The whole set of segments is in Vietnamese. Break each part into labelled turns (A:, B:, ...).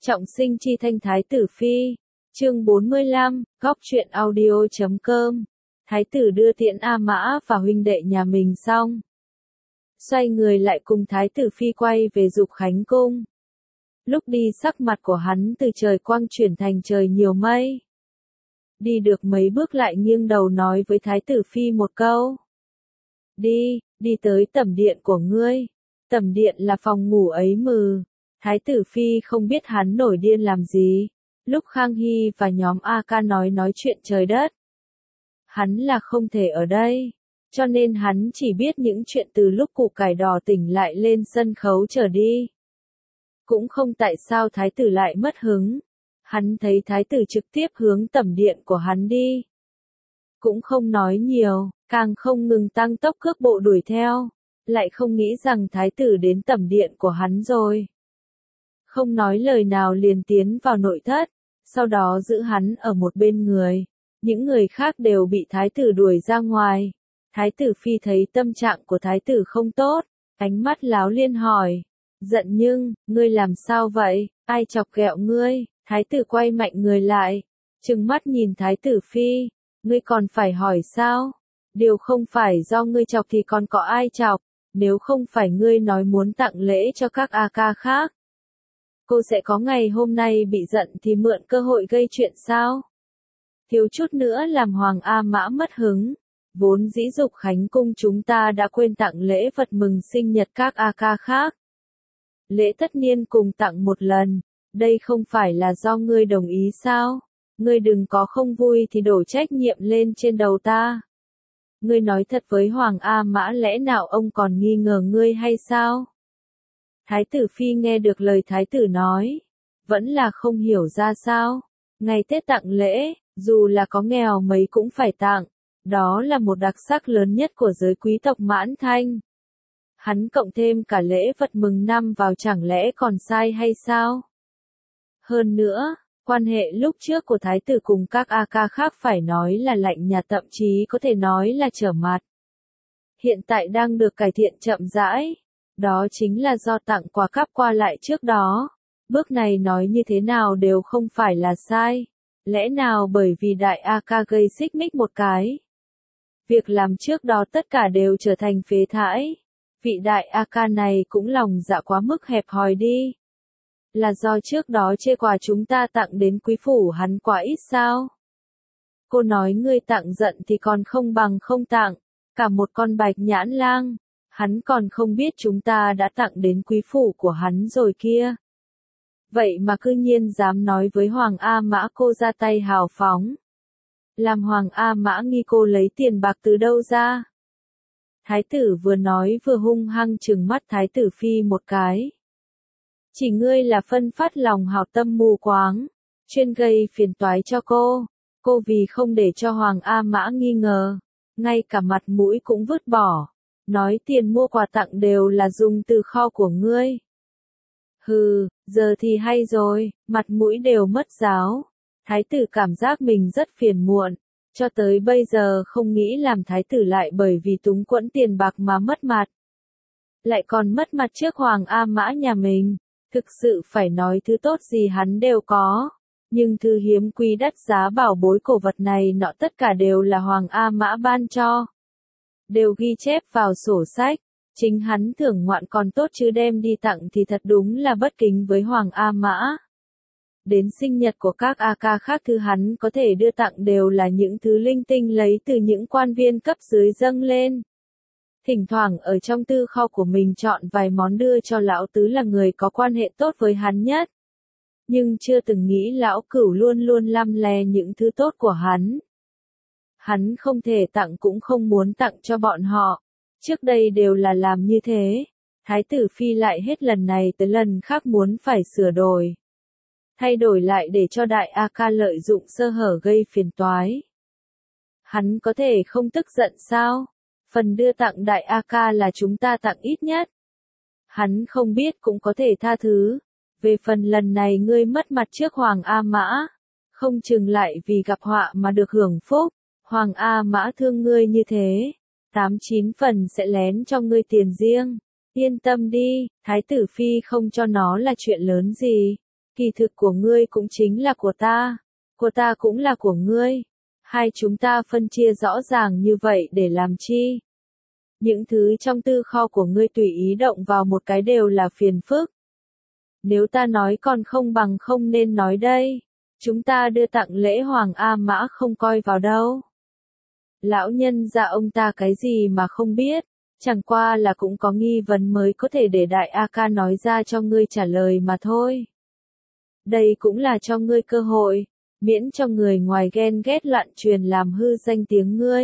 A: Trọng sinh chi thanh Thái tử Phi. Chương 45, góc truyện audio.com. Thái tử đưa tiễn A Mã và huynh đệ nhà mình xong. Xoay người lại cùng Thái tử Phi quay về Dục Khánh Cung. Lúc đi sắc mặt của hắn từ trời quang chuyển thành trời nhiều mây. Đi được mấy bước lại nghiêng đầu nói với Thái tử Phi một câu. Đi tới tẩm điện của ngươi. Tẩm điện là phòng ngủ ấy mừ. Thái tử Phi không biết hắn nổi điên làm gì. Lúc Khang Hy và nhóm A Ca nói chuyện trời đất. Hắn là không thể ở đây. Cho nên hắn chỉ biết những chuyện từ lúc củ cải đỏ tỉnh lại lên sân khấu trở đi. Cũng không tại sao thái tử lại mất hứng. Hắn thấy thái tử trực tiếp hướng tẩm điện của hắn đi. Cũng không nói nhiều, càng không ngừng tăng tốc cước bộ đuổi theo. Lại không nghĩ rằng thái tử đến tẩm điện của hắn rồi. Không nói lời nào liền tiến vào nội thất, sau đó giữ hắn ở một bên người. Những người khác đều bị thái tử đuổi ra ngoài. Thái tử Phi thấy tâm trạng của thái tử không tốt, ánh mắt láo liên hỏi. Giận nhưng, ngươi làm sao vậy, ai chọc ghẹo ngươi? Thái tử quay mạnh người lại, trừng mắt nhìn thái tử Phi. Ngươi còn phải hỏi sao? Điều không phải do ngươi chọc thì còn có ai chọc, nếu không phải ngươi nói muốn tặng lễ cho các A Ca khác. Cô sẽ có ngày hôm nay bị giận thì mượn cơ hội gây chuyện sao? Thiếu chút nữa làm Hoàng A Mã mất hứng. Vốn dĩ Dục Khánh Cung chúng ta đã quên tặng lễ vật mừng sinh nhật các A Ca khác. Lễ tất niên cùng tặng một lần. Đây không phải là do ngươi đồng ý sao? Ngươi đừng có không vui thì đổ trách nhiệm lên trên đầu ta. Ngươi nói thật với Hoàng A Mã, lẽ nào ông còn nghi ngờ ngươi hay sao? Thái tử Phi nghe được lời thái tử nói, vẫn là không hiểu ra sao. Ngày Tết tặng lễ, dù là có nghèo mấy cũng phải tặng. Đó là một đặc sắc lớn nhất của giới quý tộc Mãn Thanh. Hắn cộng thêm cả lễ vật mừng năm vào chẳng lẽ còn sai hay sao? Hơn nữa, quan hệ lúc trước của thái tử cùng các A Ca khác phải nói là lạnh nhạt, thậm chí có thể nói là trở mặt. Hiện tại đang được cải thiện chậm rãi. Đó chính là do tặng quà cáp qua lại trước đó. Bước này nói như thế nào đều không phải là sai. Lẽ nào bởi vì đại A Ca gây xích mích một cái? Việc làm trước đó tất cả đều trở thành phế thải. Vị đại A Ca này cũng lòng dạ quá mức hẹp hòi đi. Là do trước đó chê quà chúng ta tặng đến quý phủ hắn quá ít sao? Cô nói ngươi tặng giận thì còn không bằng không tặng. Cả một con bạch nhãn lang. Hắn còn không biết chúng ta đã tặng đến quý phủ của hắn rồi kia. Vậy mà cư nhiên dám nói với Hoàng A Mã cô ra tay hào phóng. Làm Hoàng A Mã nghi cô lấy tiền bạc từ đâu ra. Thái tử vừa nói vừa hung hăng trừng mắt thái tử Phi một cái. Chỉ ngươi là phân phát lòng hảo tâm mù quáng, chuyên gây phiền toái cho cô. Cô vì không để cho Hoàng A Mã nghi ngờ, ngay cả mặt mũi cũng vứt bỏ. Nói tiền mua quà tặng đều là dùng từ kho của ngươi. Hừ, giờ thì hay rồi, mặt mũi đều mất giáo. Thái tử cảm giác mình rất phiền muộn, cho tới bây giờ không nghĩ làm thái tử lại bởi vì túng quẫn tiền bạc mà mất mặt. Lại còn mất mặt trước Hoàng A Mã nhà mình, thực sự phải nói thứ tốt gì hắn đều có. Nhưng thứ hiếm quý đắt giá bảo bối cổ vật này nọ tất cả đều là Hoàng A Mã ban cho. Đều ghi chép vào sổ sách, chính hắn thưởng ngoạn còn tốt chứ đem đi tặng thì thật đúng là bất kính với Hoàng A Mã. Đến sinh nhật của các A Ca khác thứ hắn có thể đưa tặng đều là những thứ linh tinh lấy từ những quan viên cấp dưới dâng lên. Thỉnh thoảng ở trong tư kho của mình chọn vài món đưa cho lão tứ là người có quan hệ tốt với hắn nhất. Nhưng chưa từng nghĩ lão cửu luôn luôn lăm le những thứ tốt của hắn. Hắn không thể tặng cũng không muốn tặng cho bọn họ. Trước đây đều là làm như thế. Thái tử Phi lại hết lần này tới lần khác muốn phải sửa đổi. Thay đổi lại để cho đại A Ca lợi dụng sơ hở gây phiền toái. Hắn có thể không tức giận sao? Phần đưa tặng đại A Ca là chúng ta tặng ít nhất. Hắn không biết cũng có thể tha thứ. Về phần lần này ngươi mất mặt trước Hoàng A Mã. Không chừng lại vì gặp họa mà được hưởng phúc. Hoàng A Mã thương ngươi như thế, 8-9 phần sẽ lén cho ngươi tiền riêng. Yên tâm đi, thái tử Phi không cho nó là chuyện lớn gì. Kỳ thực của ngươi cũng chính là của ta cũng là của ngươi. Hai chúng ta phân chia rõ ràng như vậy để làm chi? Những thứ trong tư kho của ngươi tùy ý động vào một cái đều là phiền phức. Nếu ta nói còn không bằng không nên nói đây. Chúng ta đưa tặng lễ Hoàng A Mã không coi vào đâu. Lão nhân gia ông ta cái gì mà không biết, chẳng qua là cũng có nghi vấn mới có thể để đại A Ca nói ra cho ngươi trả lời mà thôi. Đây cũng là cho ngươi cơ hội, miễn cho người ngoài ghen ghét loạn truyền làm hư danh tiếng ngươi.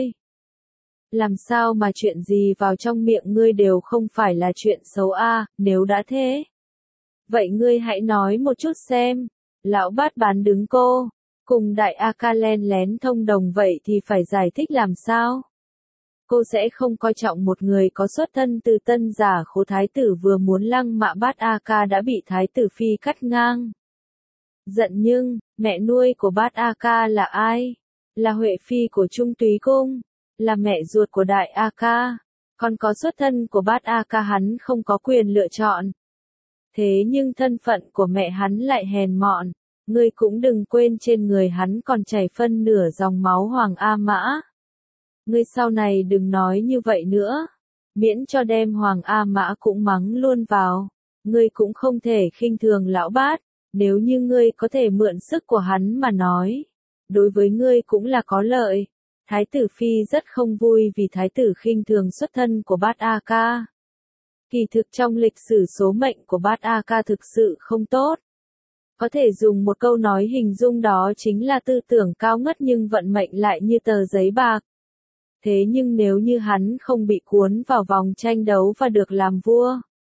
A: Làm sao mà chuyện gì vào trong miệng ngươi đều không phải là chuyện xấu a, nếu đã thế. Vậy ngươi hãy nói một chút xem, lão bát bán đứng cô, cùng đại A Ca len lén thông đồng vậy thì phải giải thích làm sao? Cô sẽ không coi trọng một người có xuất thân từ Tân Giả Khố thái tử vừa muốn lăng mạ bát A Ca đã bị thái tử phi cắt ngang. Giận nhưng, mẹ nuôi của bát A Ca là ai? Là Huệ phi của Trung Túy Cung, là mẹ ruột của đại A Ca. Còn có xuất thân của bát A Ca hắn không có quyền lựa chọn. Thế nhưng thân phận của mẹ hắn lại hèn mọn, ngươi cũng đừng quên trên người hắn còn chảy phân nửa dòng máu Hoàng A Mã. Ngươi sau này đừng nói như vậy nữa, miễn cho đem Hoàng A Mã cũng mắng luôn vào. Ngươi cũng không thể khinh thường lão bát, nếu như ngươi có thể mượn sức của hắn mà nói, đối với ngươi cũng là có lợi. Thái tử phi rất không vui vì thái tử khinh thường xuất thân của bát A Ca. Kỳ thực trong lịch sử số mệnh của bát A Ca thực sự không tốt. Có thể dùng một câu nói hình dung đó chính là tư tưởng cao ngất nhưng vận mệnh lại như tờ giấy bạc. Thế nhưng nếu như hắn không bị cuốn vào vòng tranh đấu và được làm vua,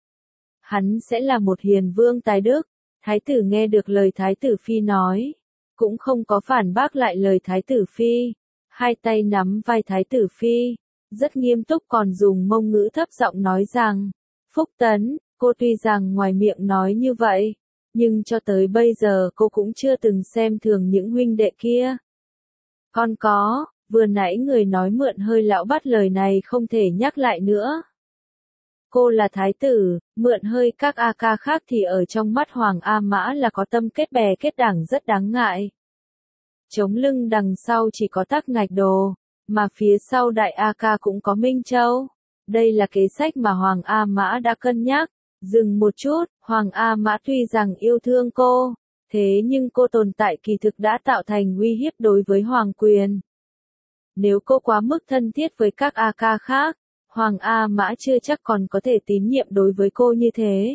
A: hắn sẽ là một hiền vương tài đức. Thái tử nghe được lời thái tử phi nói, cũng không có phản bác lại lời thái tử phi, hai tay nắm vai thái tử phi, rất nghiêm túc còn dùng Mông ngữ thấp giọng nói rằng, Phúc Tấn, cô tuy rằng ngoài miệng nói như vậy, nhưng cho tới bây giờ cô cũng chưa từng xem thường những huynh đệ kia. Con có, vừa nãy người nói mượn hơi lão bắt lời này không thể nhắc lại nữa. Cô là thái tử, mượn hơi các A Ca khác thì ở trong mắt Hoàng A Mã là có tâm kết bè kết đảng rất đáng ngại. Chống lưng đằng sau chỉ có Tắc Ngạch Đồ, mà phía sau đại A Ca cũng có Minh Châu. Đây là kế sách mà Hoàng A Mã đã cân nhắc. Dừng một chút, Hoàng A Mã tuy rằng yêu thương cô, thế nhưng cô tồn tại kỳ thực đã tạo thành uy hiếp đối với Hoàng quyền. Nếu cô quá mức thân thiết với các A Ca khác, Hoàng A Mã chưa chắc còn có thể tín nhiệm đối với cô như thế.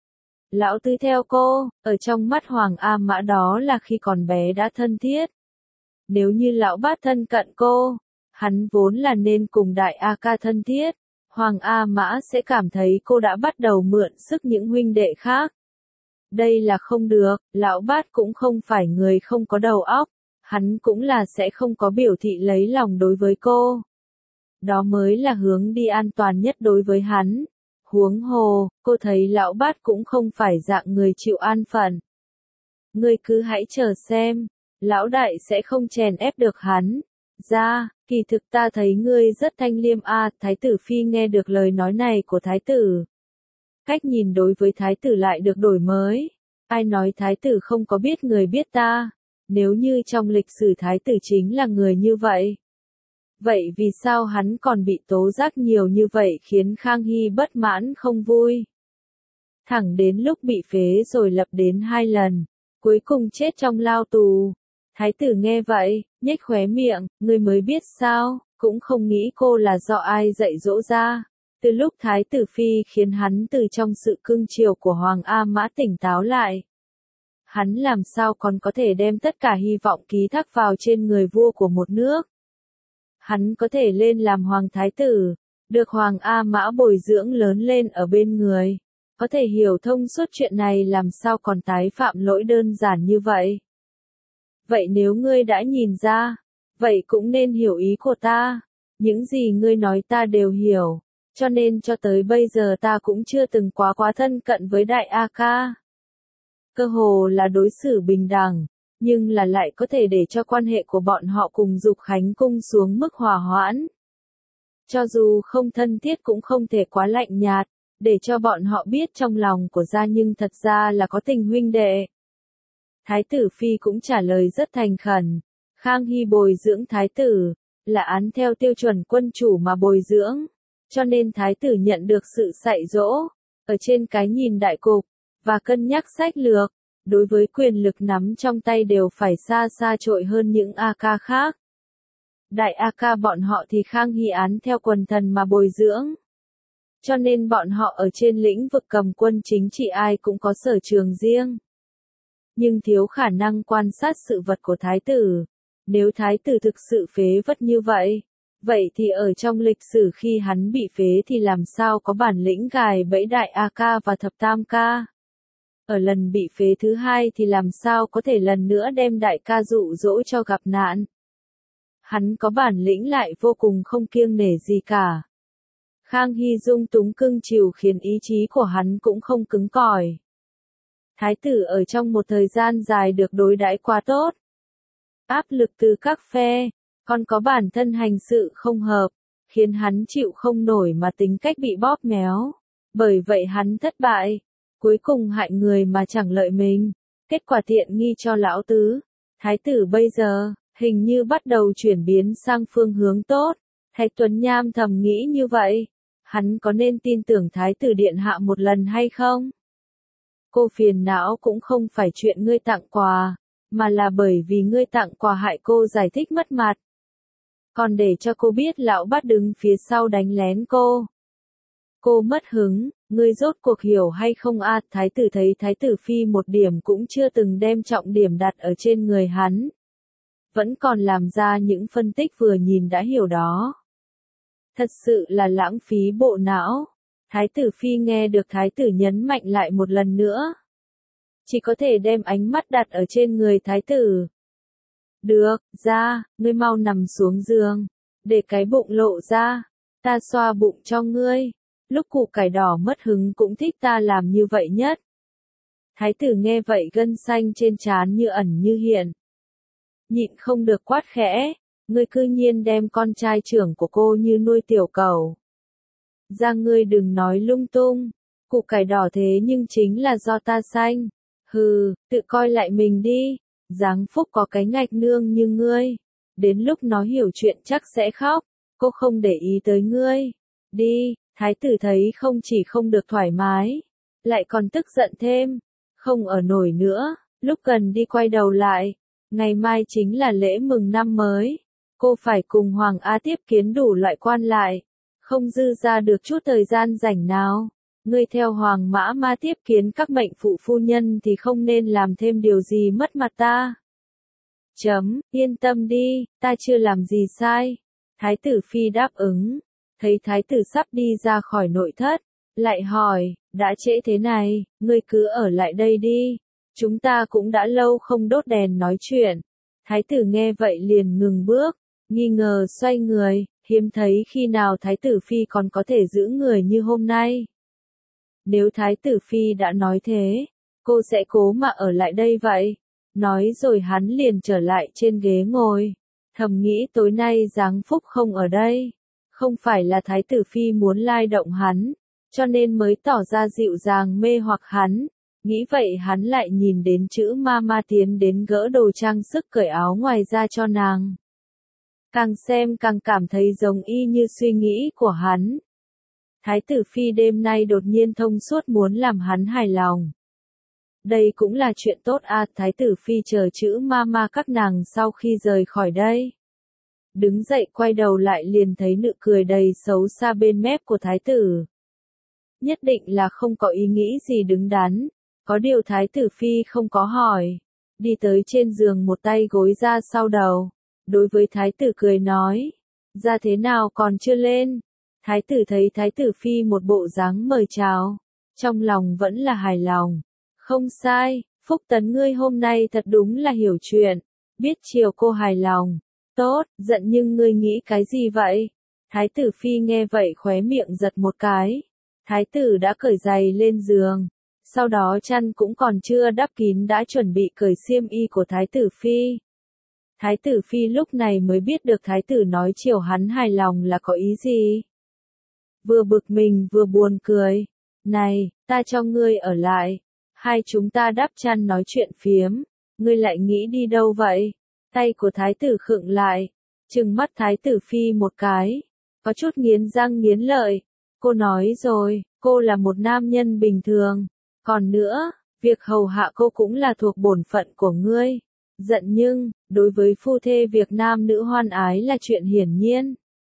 A: Lão Tứ theo cô, ở trong mắt Hoàng A Mã đó là khi còn bé đã thân thiết. Nếu như lão bát thân cận cô, hắn vốn là nên cùng đại A Ca thân thiết. Hoàng A Mã sẽ cảm thấy cô đã bắt đầu mượn sức những huynh đệ khác. Đây là không được, lão bát cũng không phải người không có đầu óc, hắn cũng là sẽ không có biểu thị lấy lòng đối với cô. Đó mới là hướng đi an toàn nhất đối với hắn. Huống hồ, cô thấy lão bát cũng không phải dạng người chịu an phận. Ngươi cứ hãy chờ xem, lão đại sẽ không chèn ép được hắn. Ra, kỳ thực ta thấy ngươi rất thanh liêm a. Thái tử phi nghe được lời nói này của thái tử. Cách nhìn đối với thái tử lại được đổi mới. Ai nói thái tử không có biết người biết ta, nếu như trong lịch sử thái tử chính là người như vậy. Vậy vì sao hắn còn bị tố giác nhiều như vậy khiến Khang Hy bất mãn không vui? Thẳng đến lúc bị phế rồi lập đến 2 lần, cuối cùng chết trong lao tù. Thái tử nghe vậy, nhếch khóe miệng, ngươi mới biết sao, cũng không nghĩ cô là do ai dạy dỗ ra. Từ lúc thái tử phi khiến hắn từ trong sự cưng chiều của Hoàng A Mã tỉnh táo lại. Hắn làm sao còn có thể đem tất cả hy vọng ký thác vào trên người vua của một nước. Hắn có thể lên làm hoàng thái tử, được Hoàng A Mã bồi dưỡng lớn lên ở bên người. Có thể hiểu thông suốt chuyện này làm sao còn tái phạm lỗi đơn giản như vậy. Vậy nếu ngươi đã nhìn ra, vậy cũng nên hiểu ý của ta. Những gì ngươi nói ta đều hiểu, cho nên cho tới bây giờ ta cũng chưa từng quá thân cận với đại A Ca. Cơ hồ là đối xử bình đẳng, nhưng là lại có thể để cho quan hệ của bọn họ cùng Dục Khánh cung xuống mức hòa hoãn. Cho dù không thân thiết cũng không thể quá lạnh nhạt, để cho bọn họ biết trong lòng của gia nhưng thật ra là có tình huynh đệ. Thái tử phi cũng trả lời rất thành khẩn. Khang Hy bồi dưỡng thái tử, là án theo tiêu chuẩn quân chủ mà bồi dưỡng, cho nên thái tử nhận được sự dạy dỗ, ở trên cái nhìn đại cục, và cân nhắc sách lược, đối với quyền lực nắm trong tay đều phải xa xa trội hơn những A ca khác. Đại A ca bọn họ thì Khang Hy án theo quần thần mà bồi dưỡng. Cho nên bọn họ ở trên lĩnh vực cầm quân chính trị ai cũng có sở trường riêng. Nhưng thiếu khả năng quan sát sự vật của thái tử. Nếu thái tử thực sự phế vật như vậy thì ở trong lịch sử khi hắn bị phế thì làm sao có bản lĩnh gài bẫy đại A ca và thập tam ca. Ở lần bị phế thứ hai thì làm sao có thể lần nữa đem đại ca dụ dỗ cho gặp nạn. Hắn có bản lĩnh lại vô cùng không kiêng nể gì cả. Khang Hy dung túng cưng chiều khiến ý chí của hắn cũng không cứng cỏi. Thái tử ở trong một thời gian dài được đối đãi quá tốt. Áp lực từ các phe, còn có bản thân hành sự không hợp, khiến hắn chịu không nổi mà tính cách bị bóp méo. Bởi vậy hắn thất bại, cuối cùng hại người mà chẳng lợi mình, kết quả tiện nghi cho lão tứ. Thái tử bây giờ, hình như bắt đầu chuyển biến sang phương hướng tốt. Thái Tuấn Nham thầm nghĩ như vậy, hắn có nên tin tưởng thái tử điện hạ một lần hay không? Cô phiền não cũng không phải chuyện ngươi tặng quà, mà là bởi vì ngươi tặng quà hại cô giải thích mất mặt. Còn để cho cô biết lão bắt đứng phía sau đánh lén cô. Cô mất hứng, ngươi rốt cuộc hiểu hay không a? Thái tử thấy thái tử phi một điểm cũng chưa từng đem trọng điểm đặt ở trên người hắn. Vẫn còn làm ra những phân tích vừa nhìn đã hiểu đó. Thật sự là lãng phí bộ não. Thái tử phi nghe được thái tử nhấn mạnh lại một lần nữa. Chỉ có thể đem ánh mắt đặt ở trên người thái tử. Được, ra, ngươi mau nằm xuống giường, để cái bụng lộ ra, ta xoa bụng cho ngươi. Lúc củ cải đỏ mất hứng cũng thích ta làm như vậy nhất. Thái tử nghe vậy gân xanh trên trán như ẩn như hiện. Nhịn không được quát khẽ, ngươi cư nhiên đem con trai trưởng của cô như nuôi tiểu cẩu. Ra ngươi đừng nói lung tung, củ cải đỏ thế nhưng chính là do ta xanh. Hừ, tự coi lại mình đi, giáng phúc có cái ngạch nương như ngươi. Đến lúc nó hiểu chuyện chắc sẽ khóc, cô không để ý tới ngươi. Đi, thái tử thấy không chỉ không được thoải mái, lại còn tức giận thêm, không ở nổi nữa, lúc gần đi quay đầu lại. Ngày mai chính là lễ mừng năm mới, cô phải cùng Hoàng A tiếp kiến đủ loại quan lại, không dư ra được chút thời gian rảnh nào. Ngươi theo Hoàng Mã Ma tiếp kiến các mệnh phụ phu nhân thì không nên làm thêm điều gì mất mặt ta. Yên tâm đi, ta chưa làm gì sai. Thái tử phi đáp ứng, thấy thái tử sắp đi ra khỏi nội thất, lại hỏi, đã trễ thế này, ngươi cứ ở lại đây đi. Chúng ta cũng đã lâu không đốt đèn nói chuyện. Thái tử nghe vậy liền ngừng bước, nghi ngờ xoay người, hiếm thấy khi nào thái tử phi còn có thể giữ người như hôm nay. Nếu thái tử phi đã nói thế, cô sẽ cố mà ở lại đây vậy. Nói rồi hắn liền trở lại trên ghế ngồi. Thầm nghĩ tối nay giáng phúc không ở đây. Không phải là thái tử phi muốn lai động hắn, cho nên mới tỏ ra dịu dàng mê hoặc hắn. Nghĩ vậy hắn lại nhìn đến chữ ma tiến đến gỡ đồ trang sức cởi áo ngoài ra cho nàng. Càng xem càng cảm thấy giống y như suy nghĩ của hắn. Thái tử phi đêm nay đột nhiên thông suốt muốn làm hắn hài lòng. Đây cũng là chuyện tốt à, thái tử phi chờ chữ ma các nàng sau khi rời khỏi đây. Đứng dậy quay đầu lại liền thấy nụ cười đầy xấu xa bên mép của thái tử. Nhất định là không có ý nghĩ gì đứng đắn. Có điều thái tử phi không có hỏi. Đi tới trên giường một tay gối ra sau đầu. Đối với thái tử cười nói. Ra thế nào còn chưa lên? Thái tử thấy thái tử phi một bộ dáng mời chào. Trong lòng vẫn là hài lòng. Không sai, Phúc Tấn ngươi hôm nay thật đúng là hiểu chuyện. Biết chiều cô hài lòng. Tốt, giận nhưng ngươi nghĩ cái gì vậy? Thái tử phi nghe vậy khóe miệng giật một cái. Thái tử đã cởi giày lên giường. Sau đó chăn cũng còn chưa đắp kín đã chuẩn bị cởi xiêm y của thái tử phi. Thái tử phi lúc này mới biết được thái tử nói chiều hắn hài lòng là có ý gì. Vừa bực mình vừa buồn cười. Này, ta cho ngươi ở lại. Hai chúng ta đắp chăn nói chuyện phiếm. ngươi lại nghĩ đi đâu vậy? Tay của thái tử khựng lại, trừng mắt thái tử phi một cái, có chút nghiến răng nghiến lợi. Cô nói rồi, cô là một nam nhân bình thường. Còn nữa, việc hầu hạ cô cũng là thuộc bổn phận của ngươi. Giận nhưng, đối với phu thê việc nam nữ hoan ái là chuyện hiển nhiên.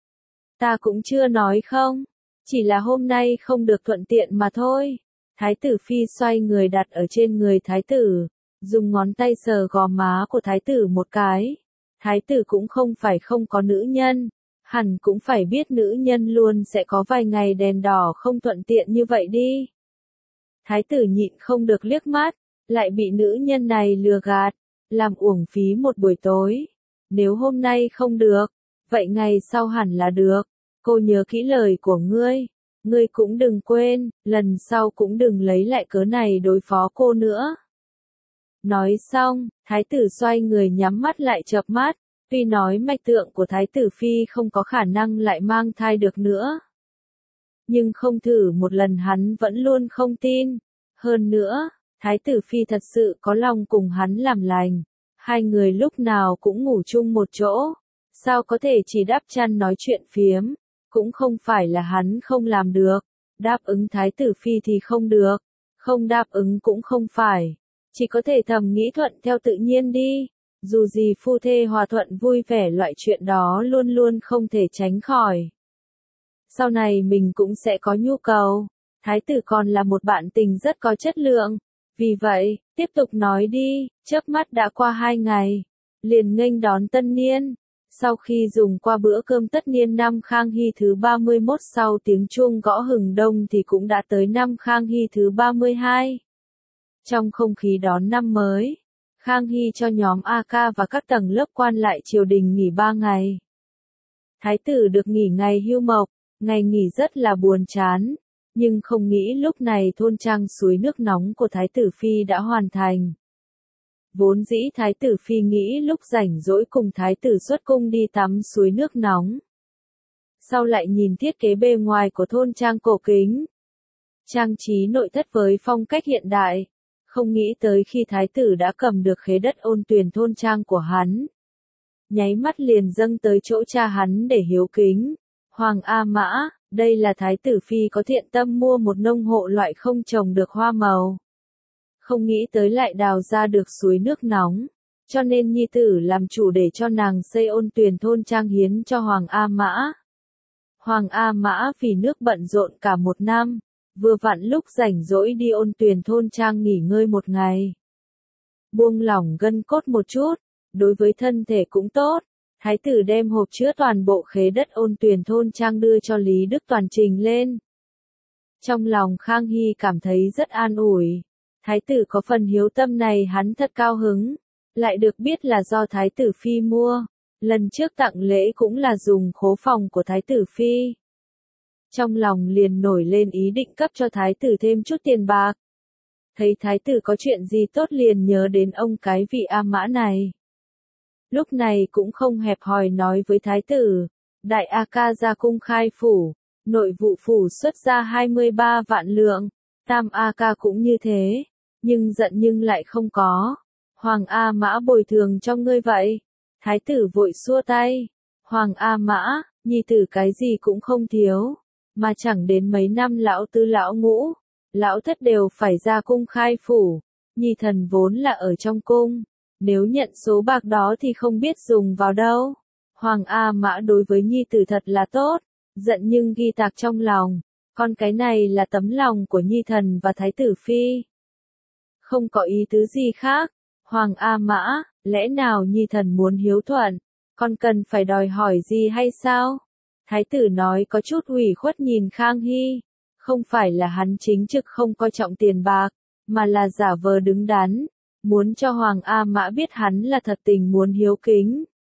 A: Ta cũng chưa nói không, chỉ là hôm nay không được thuận tiện mà thôi. Thái tử phi xoay người đặt ở trên người thái tử, dùng ngón tay sờ gò má của thái tử một cái. Thái tử cũng không phải không có nữ nhân, hẳn cũng phải biết nữ nhân luôn sẽ có vài ngày đèn đỏ không thuận tiện như vậy đi. Thái tử nhịn không được liếc mắt, lại bị nữ nhân này lừa gạt, làm uổng phí một buổi tối. Nếu hôm nay không được, vậy ngày sau hẳn là được. Cô nhớ kỹ lời của ngươi. Ngươi cũng đừng quên, lần sau cũng đừng lấy lại cớ này đối phó cô nữa. Nói xong, thái tử xoay người nhắm mắt lại chợp mắt, tuy nói mạch tượng của thái tử phi không có khả năng lại mang thai được nữa. Nhưng không thử một lần hắn vẫn luôn không tin. Hơn nữa, thái tử phi thật sự có lòng cùng hắn làm lành. Hai người lúc nào cũng ngủ chung một chỗ. Sao có thể chỉ đắp chăn nói chuyện phiếm? Cũng không phải là hắn không làm được. Đáp ứng thái tử phi thì không được. Không đáp ứng cũng không phải. Chỉ có thể thầm nghĩ thuận theo tự nhiên đi. Dù gì phu thê hòa thuận vui vẻ loại chuyện đó luôn luôn không thể tránh khỏi. Sau này mình cũng sẽ có nhu cầu. Thái tử còn là một bạn tình rất có chất lượng. Vì vậy, tiếp tục nói đi, chớp mắt đã qua 2 ngày. Liền nghênh đón tân niên. Sau khi dùng qua bữa cơm tất niên năm Khang Hy thứ 31 sau tiếng chuông gõ hừng đông thì cũng đã tới năm Khang Hy thứ 32. Trong không khí đón năm mới, Khang Hy cho nhóm A Ca và các tầng lớp quan lại triều đình nghỉ 3 ngày. Thái tử được nghỉ ngày hưu mộc, ngày nghỉ rất là buồn chán, nhưng không nghĩ lúc này thôn trang suối nước nóng của Thái tử Phi đã hoàn thành. Vốn dĩ Thái tử Phi nghĩ lúc rảnh rỗi cùng Thái tử xuất cung đi tắm suối nước nóng. Sau lại nhìn thiết kế bề ngoài của thôn trang cổ kính, trang trí nội thất với phong cách hiện đại. Không nghĩ tới khi thái tử đã cầm được khế đất Ôn Tuyền thôn trang của hắn. Nháy mắt liền dâng tới chỗ cha hắn để hiếu kính. Hoàng A Mã, đây là thái tử phi có thiện tâm mua một nông hộ loại không trồng được hoa màu. Không nghĩ tới lại đào ra được suối nước nóng. Cho nên nhi tử làm chủ để cho nàng xây Ôn Tuyền thôn trang hiến cho Hoàng A Mã. Hoàng A Mã vì nước bận rộn cả một năm. Vừa vặn lúc rảnh rỗi đi Ôn Tuyền thôn trang nghỉ ngơi một ngày. Buông lỏng gân cốt một chút, đối với thân thể cũng tốt. Thái tử đem hộp chứa toàn bộ khế đất Ôn Tuyền thôn trang đưa cho Lý Đức Toàn trình lên. Trong lòng Khang Hy cảm thấy rất an ủi. Thái tử có phần hiếu tâm này hắn thật cao hứng. Lại được biết là do Thái tử Phi mua. Lần trước tặng lễ cũng là dùng khố phòng của Thái tử Phi. Trong lòng liền nổi lên ý định cấp cho thái tử thêm chút tiền bạc. Thấy thái tử có chuyện gì tốt liền nhớ đến ông cái vị A Mã này. Lúc này cũng không hẹp hòi nói với thái tử, đại A Ca ra cung khai phủ, nội vụ phủ xuất ra 23 vạn lượng, tam A Ca cũng như thế, nhưng giận nhưng lại không có. Hoàng A Mã bồi thường cho ngươi vậy. Thái tử vội xua tay. Hoàng A Mã, nhi tử cái gì cũng không thiếu. Mà chẳng đến mấy năm lão tứ lão ngũ, lão thất đều phải ra cung khai phủ, nhi thần vốn là ở trong cung, nếu nhận số bạc đó thì không biết dùng vào đâu. Hoàng A Mã đối với nhi tử thật là tốt, giận nhưng ghi tạc trong lòng, con cái này là tấm lòng của nhi thần và thái tử phi. Không có ý tứ gì khác, Hoàng A Mã, lẽ nào nhi thần muốn hiếu thuận, con cần phải đòi hỏi gì hay sao? Thái tử nói có chút ủy khuất nhìn Khang Hy, không phải là hắn chính trực không coi trọng tiền bạc, mà là giả vờ đứng đắn, muốn cho Hoàng A Mã biết hắn là thật tình muốn hiếu kính.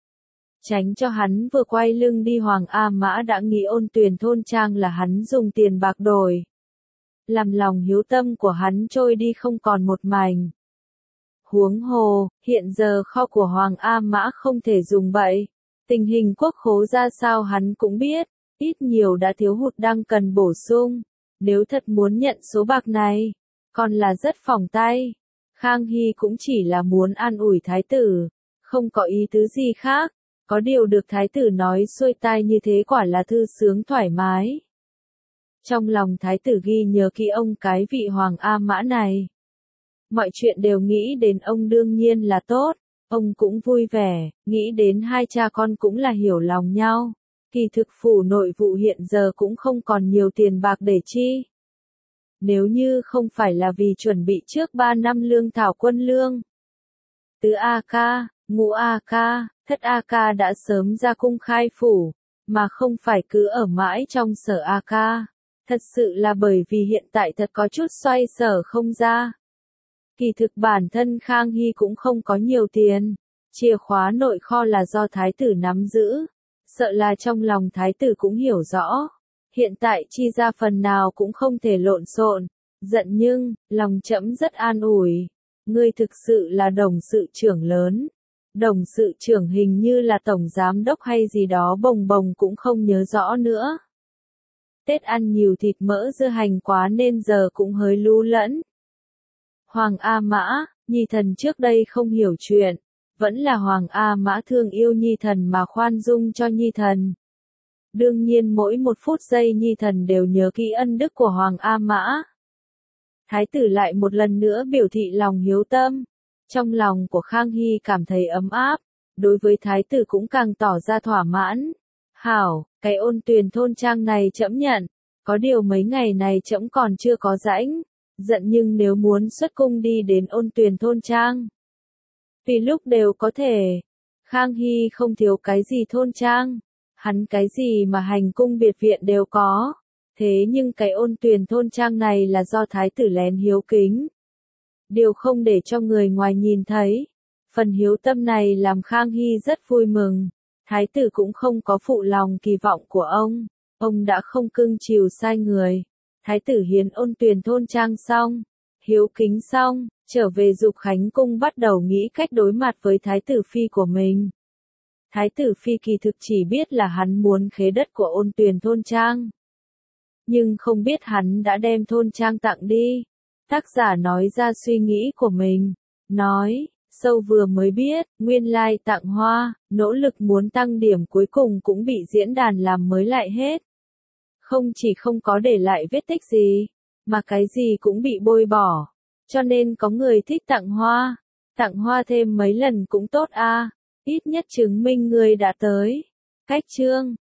A: Tránh cho hắn vừa quay lưng đi Hoàng A Mã đã nghĩ Ôn Tuyền thôn trang là hắn dùng tiền bạc đổi. Làm lòng hiếu tâm của hắn trôi đi không còn một mảnh. Huống hồ, hiện giờ kho của Hoàng A Mã không thể dùng bậy. Tình hình quốc khố ra sao hắn cũng biết, ít nhiều đã thiếu hụt đang cần bổ sung. Nếu thật muốn nhận số bạc này, còn là rất phỏng tay. Khang Hy cũng chỉ là muốn an ủi thái tử, không có ý tứ gì khác, có điều được thái tử nói xuôi tai như thế quả là thư sướng thoải mái. Trong lòng thái tử ghi nhớ kỹ ông cái vị Hoàng A Mã này. Mọi chuyện đều nghĩ đến ông đương nhiên là tốt, ông cũng vui vẻ, nghĩ đến hai cha con cũng là hiểu lòng nhau. Kỳ thực phủ nội vụ hiện giờ cũng không còn nhiều tiền bạc để chi. Nếu như không phải là vì chuẩn bị trước 3 năm lương thảo quân lương. Tứ A Ca, Ngũ A Ca, Thất A Ca đã sớm ra cung khai phủ, mà không phải cứ ở mãi trong sở A Ca. Thật sự là bởi vì hiện tại thật có chút xoay sở không ra. Kỳ thực bản thân Khang Hy cũng không có nhiều tiền, chìa khóa nội kho là do thái tử nắm giữ, sợ là trong lòng thái tử cũng hiểu rõ. Hiện tại chi ra phần nào cũng không thể lộn xộn, giận nhưng, lòng trẫm rất an ủi. Ngươi thực sự là đồng sự trưởng lớn. Đồng sự trưởng hình như là tổng giám đốc hay gì đó bồng bồng cũng không nhớ rõ nữa. Tết ăn nhiều thịt mỡ dưa hành quá nên giờ cũng hơi lu lẫn. Hoàng A Mã, Nhi thần trước đây không hiểu chuyện, vẫn là Hoàng A Mã thương yêu Nhi thần mà khoan dung cho Nhi thần. Đương nhiên mỗi một phút giây Nhi thần đều nhớ kỹ ân đức của Hoàng A Mã. Thái tử lại một lần nữa biểu thị lòng hiếu tâm. Trong lòng của Khang Hy cảm thấy ấm áp, đối với thái tử cũng càng tỏ ra thỏa mãn. Hảo, cái Ôn Tuyền thôn trang này trẫm nhận, có điều mấy ngày này trẫm còn chưa có rãnh, giận nhưng nếu muốn xuất cung đi đến Ôn Tuyền thôn trang. Vì lúc đều có thể, Khang Hy không thiếu cái gì thôn trang, hắn cái gì mà hành cung biệt viện đều có, thế nhưng cái Ôn Tuyền thôn trang này là do thái tử lén hiếu kính. Điều không để cho người ngoài nhìn thấy. Phần hiếu tâm này làm Khang Hy rất vui mừng. Thái tử cũng không có phụ lòng kỳ vọng của ông. Ông đã không cưng chiều sai người. Thái tử hiến Ôn Tuyền thôn trang xong, hiếu kính xong, trở về Dục Khánh cung bắt đầu nghĩ cách đối mặt với thái tử phi của mình. Thái tử phi kỳ thực chỉ biết là hắn muốn khế đất của Ôn Tuyền thôn trang. Nhưng không biết hắn đã đem thôn trang tặng đi. Tác giả nói ra suy nghĩ của mình, nói, sâu vừa mới biết, nguyên lai tặng hoa, nỗ lực muốn tăng điểm cuối cùng cũng bị diễn đàn làm mới lại hết. Không chỉ không có để lại vết tích gì, mà cái gì cũng bị bôi bỏ. Cho nên có người thích tặng hoa thêm mấy lần cũng tốt a, ít nhất chứng minh người đã tới. Cách chương